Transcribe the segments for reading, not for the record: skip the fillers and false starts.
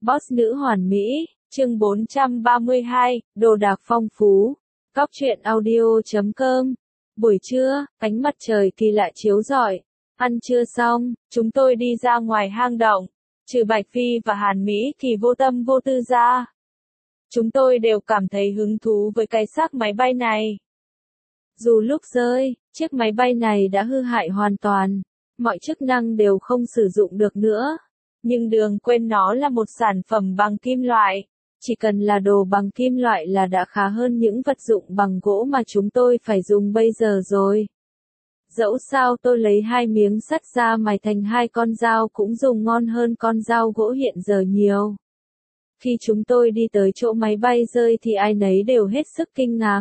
Boss nữ hoàn mỹ, chương 432, đồ đạc phong phú. Cóc truyện audio.com. Buổi trưa, ánh mặt trời kỳ lạ chiếu rọi. Ăn trưa xong, chúng tôi đi ra ngoài hang động. Trừ Bạch Phi và Hàn Mỹ thì vô tâm vô tư ra. Chúng tôi đều cảm thấy hứng thú với cái xác máy bay này. Dù lúc rơi, chiếc máy bay này đã hư hại hoàn toàn. Mọi chức năng đều không sử dụng được nữa. Nhưng đừng quên nó là một sản phẩm bằng kim loại. Chỉ cần là đồ bằng kim loại là đã khá hơn những vật dụng bằng gỗ mà chúng tôi phải dùng bây giờ rồi. Dẫu sao tôi lấy 2 miếng sắt ra mài thành 2 con dao cũng dùng ngon hơn con dao gỗ hiện giờ nhiều. Khi chúng tôi đi tới chỗ máy bay rơi thì ai nấy đều hết sức kinh ngạc.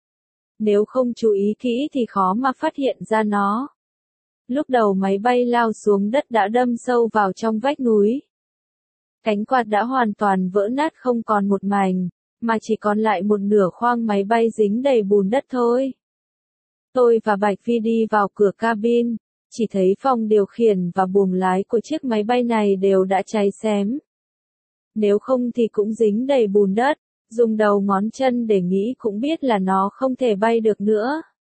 Nếu không chú ý kỹ thì khó mà phát hiện ra nó. Lúc đầu máy bay lao xuống đất đã đâm sâu vào trong vách núi. Cánh quạt đã hoàn toàn vỡ nát không còn một mảnh, mà chỉ còn lại một nửa khoang máy bay dính đầy bùn đất thôi. Tôi và Bạch Phi đi vào cửa cabin, chỉ thấy phòng điều khiển và buồng lái của chiếc máy bay này đều đã cháy xém. Nếu không thì cũng dính đầy bùn đất, dùng đầu ngón chân để nghĩ cũng biết là nó không thể bay được nữa.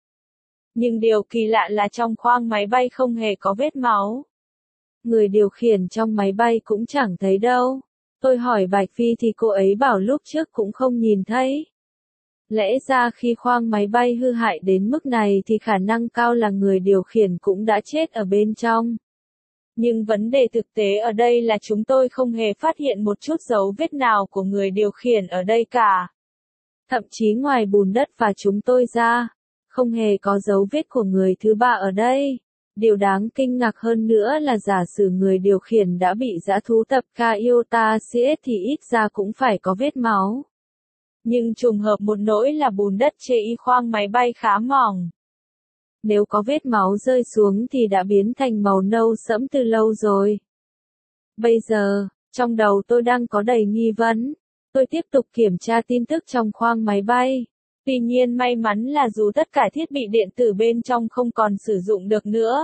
Nhưng điều kỳ lạ là trong khoang máy bay không hề có vết máu. Người điều khiển trong máy bay cũng chẳng thấy đâu. Tôi hỏi Bạch Phi thì cô ấy bảo lúc trước cũng không nhìn thấy. Lẽ ra khi khoang máy bay hư hại đến mức này thì khả năng cao là người điều khiển cũng đã chết ở bên trong. Nhưng vấn đề thực tế ở đây là chúng tôi không hề phát hiện một chút dấu vết nào của người điều khiển ở đây cả. Thậm chí ngoài bùn đất và chúng tôi ra, không hề có dấu vết của người thứ ba ở đây. Điều đáng kinh ngạc hơn nữa là giả sử người điều khiển đã bị dã thú tập Kaiota CS thì ít ra cũng phải có vết máu. Nhưng trùng hợp một nỗi là bùn đất chê khoang máy bay khá mỏng. Nếu có vết máu rơi xuống thì đã biến thành màu nâu sẫm từ lâu rồi. Bây giờ, trong đầu tôi đang có đầy nghi vấn. Tôi tiếp tục kiểm tra tin tức trong khoang máy bay. Tuy nhiên may mắn là dù tất cả thiết bị điện tử bên trong không còn sử dụng được nữa.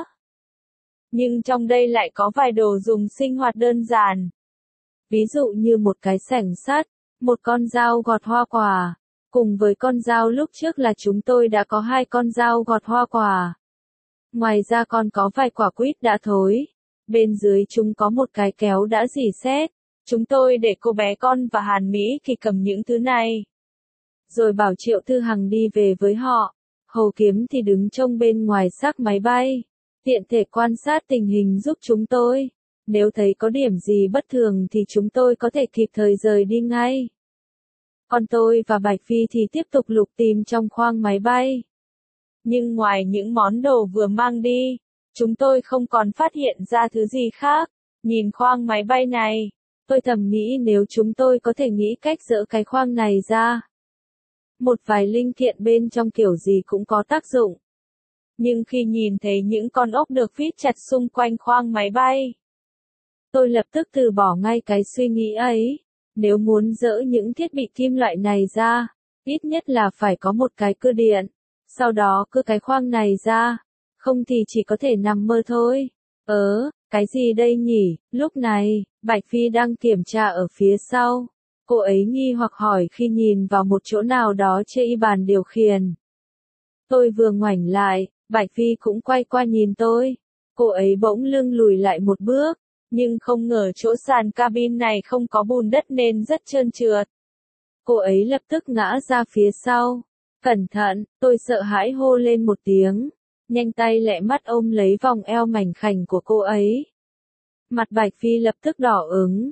Nhưng trong đây lại có vài đồ dùng sinh hoạt đơn giản. Ví dụ như một cái xẻng sắt, một con dao gọt hoa quả. Cùng với con dao lúc trước là chúng tôi đã có 2 con dao gọt hoa quả. Ngoài ra còn có vài quả quýt đã thối. Bên dưới chúng có một cái kéo đã rỉ sét. Chúng tôi để cô bé con và Hàn Mỹ thì cầm những thứ này. Rồi bảo Triệu Thư Hằng đi về với họ. Hồ Kiếm thì đứng trông bên ngoài xác máy bay. Tiện thể quan sát tình hình giúp chúng tôi. Nếu thấy có điểm gì bất thường thì chúng tôi có thể kịp thời rời đi ngay. Còn tôi và Bạch Phi thì tiếp tục lục tìm trong khoang máy bay. Nhưng ngoài những món đồ vừa mang đi, chúng tôi không còn phát hiện ra thứ gì khác. Nhìn khoang máy bay này, tôi thầm nghĩ nếu chúng tôi có thể nghĩ cách dỡ cái khoang này ra. Một vài linh kiện bên trong kiểu gì cũng có tác dụng. Nhưng khi nhìn thấy những con ốc được vít chặt xung quanh khoang máy bay, tôi lập tức từ bỏ ngay cái suy nghĩ ấy. Nếu muốn dỡ những thiết bị kim loại này ra, ít nhất là phải có một cái cưa điện. Sau đó cưa cái khoang này ra. Không thì chỉ có thể nằm mơ thôi. Cái gì đây nhỉ? Lúc này, Bạch Phi đang kiểm tra ở phía sau. Cô ấy nghi hoặc hỏi khi nhìn vào một chỗ nào đó trên bàn điều khiển. Tôi vừa ngoảnh lại, Bạch Phi cũng quay qua nhìn tôi. Cô ấy bỗng lưng lùi lại một bước. Nhưng không ngờ chỗ sàn cabin này không có bùn đất nên rất trơn trượt. Cô ấy lập tức ngã ra phía sau. Cẩn thận, tôi sợ hãi hô lên một tiếng. Nhanh tay lẹ mắt ôm lấy vòng eo mảnh khảnh của cô ấy. Mặt Bạch Phi lập tức đỏ ửng.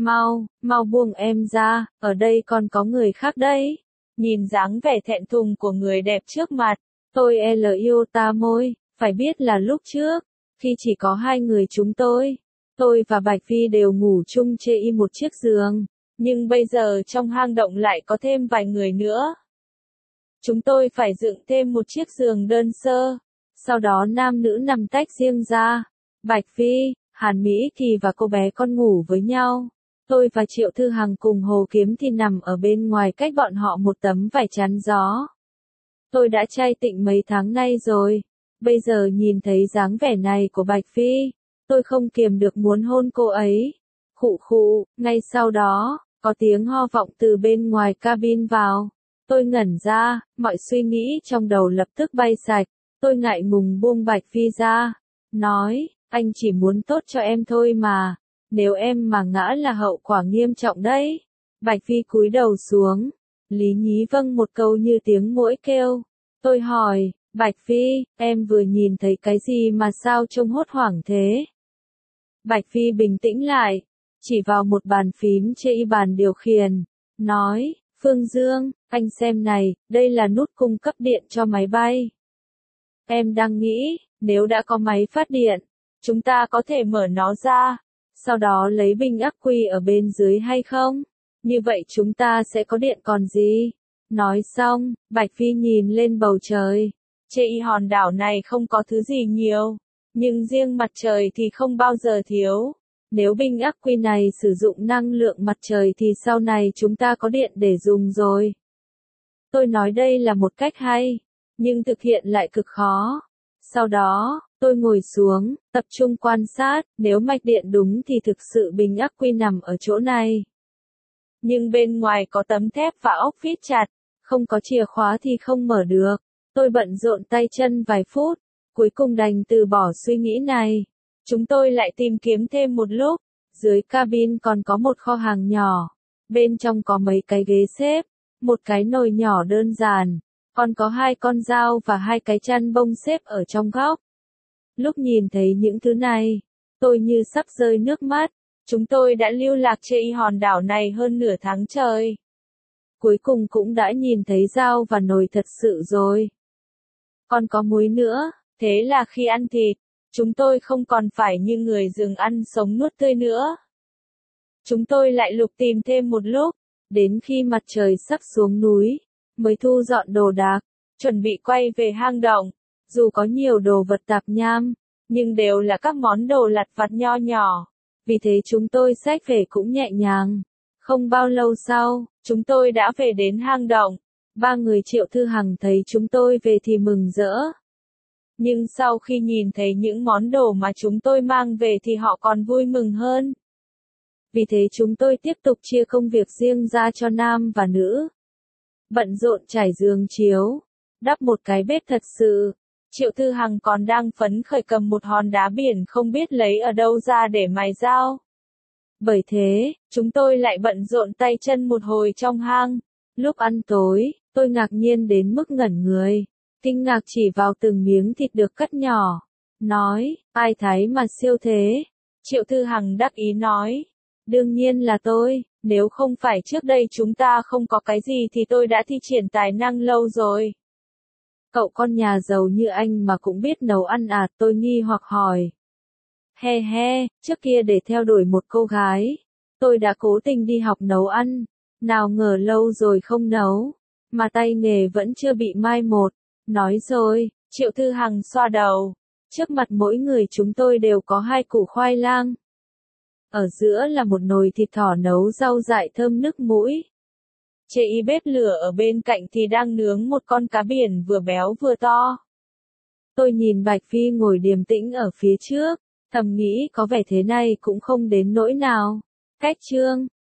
Mau buông em ra, ở đây còn có người khác đấy. Nhìn dáng vẻ thẹn thùng của người đẹp trước mặt, tôi iota môi, phải biết là lúc trước, khi chỉ có 2 người chúng tôi và Bạch Phi đều ngủ chung trên một chiếc giường, nhưng bây giờ trong hang động lại có thêm vài người nữa. Chúng tôi phải dựng thêm một chiếc giường đơn sơ, sau đó nam nữ nằm tách riêng ra. Bạch Phi, Hàn Mỹ Kỳ và cô bé con ngủ với nhau. Tôi và Triệu Thư Hằng cùng Hồ Kiếm thì nằm ở bên ngoài cách bọn họ một tấm vải chắn gió. Tôi đã cai tịnh mấy tháng nay rồi. Bây giờ nhìn thấy dáng vẻ này của Bạch Phi, tôi không kiềm được muốn hôn cô ấy. Khụ khụ, ngay sau đó, có tiếng ho vọng từ bên ngoài cabin vào. Tôi ngẩn ra, mọi suy nghĩ trong đầu lập tức bay sạch. Tôi ngại ngùng buông Bạch Phi ra. Nói, anh chỉ muốn tốt cho em thôi mà. Nếu em mà ngã là hậu quả nghiêm trọng đấy. Bạch Phi cúi đầu xuống. Lý Nhí vâng một câu như tiếng muỗi kêu. Tôi hỏi, Bạch Phi, em vừa nhìn thấy cái gì mà sao trông hốt hoảng thế? Bạch Phi bình tĩnh lại, chỉ vào một bàn phím trên bàn điều khiển, nói, Phương Dương, anh xem này, đây là nút cung cấp điện cho máy bay. Em đang nghĩ, nếu đã có máy phát điện, chúng ta có thể mở nó ra, sau đó lấy bình ắc quy ở bên dưới hay không? Như vậy chúng ta sẽ có điện còn gì? Nói xong, Bạch Phi nhìn lên bầu trời. Trên hòn đảo này không có thứ gì nhiều, nhưng riêng mặt trời thì không bao giờ thiếu. Nếu bình ắc quy này sử dụng năng lượng mặt trời thì sau này chúng ta có điện để dùng rồi. Tôi nói đây là một cách hay, nhưng thực hiện lại cực khó. Sau đó, tôi ngồi xuống, tập trung quan sát, nếu mạch điện đúng thì thực sự bình ắc quy nằm ở chỗ này. Nhưng bên ngoài có tấm thép và ốc vít chặt, không có chìa khóa thì không mở được. Tôi bận rộn tay chân vài phút, cuối cùng đành từ bỏ suy nghĩ này. Chúng tôi lại tìm kiếm thêm một lúc, dưới cabin còn có một kho hàng nhỏ, bên trong có mấy cái ghế xếp, một cái nồi nhỏ đơn giản, còn có 2 con dao và 2 cái chăn bông xếp ở trong góc. Lúc nhìn thấy những thứ này, tôi như sắp rơi nước mắt. Chúng tôi đã lưu lạc trên hòn đảo này hơn nửa tháng trời. Cuối cùng cũng đã nhìn thấy dao và nồi thật sự rồi. Còn có muối nữa, thế là khi ăn thịt, chúng tôi không còn phải như người rừng ăn sống nuốt tươi nữa. Chúng tôi lại lục tìm thêm một lúc, đến khi mặt trời sắp xuống núi, mới thu dọn đồ đạc, chuẩn bị quay về hang động. Dù có nhiều đồ vật tạp nham, nhưng đều là các món đồ lặt vặt nho nhỏ. Vì thế chúng tôi xách về cũng nhẹ nhàng. Không bao lâu sau, chúng tôi đã về đến hang động. 3 người Triệu Thư Hằng thấy chúng tôi về thì mừng rỡ. Nhưng sau khi nhìn thấy những món đồ mà chúng tôi mang về thì họ còn vui mừng hơn. Vì thế chúng tôi tiếp tục chia công việc riêng ra cho nam và nữ. Bận rộn trải giường chiếu, đắp một cái bếp thật sự. Triệu Thư Hằng còn đang phấn khởi cầm một hòn đá biển không biết lấy ở đâu ra để mài dao. Bởi thế, chúng tôi lại bận rộn tay chân một hồi trong hang. Lúc ăn tối, tôi ngạc nhiên đến mức ngẩn người. Kinh ngạc chỉ vào từng miếng thịt được cắt nhỏ. Nói, ai thái mà siêu thế? Triệu Thư Hằng đắc ý nói. Đương nhiên là tôi, nếu không phải trước đây chúng ta không có cái gì thì tôi đã thi triển tài năng lâu rồi. Cậu con nhà giàu như anh mà cũng biết nấu ăn à? Tôi nghi hoặc hỏi. He he, trước kia để theo đuổi một cô gái, tôi đã cố tình đi học nấu ăn, nào ngờ lâu rồi không nấu, mà tay nghề vẫn chưa bị mai một. Nói rồi, Triệu Thư Hằng xoa đầu, trước mặt mỗi người chúng tôi đều có 2 củ khoai lang. Ở giữa là một nồi thịt thỏ nấu rau dại thơm nức mũi. Trên bếp lửa ở bên cạnh thì đang nướng một con cá biển vừa béo vừa to. Tôi nhìn Bạch Phi ngồi điềm tĩnh ở phía trước, thầm nghĩ có vẻ thế này cũng không đến nỗi nào. Cách chương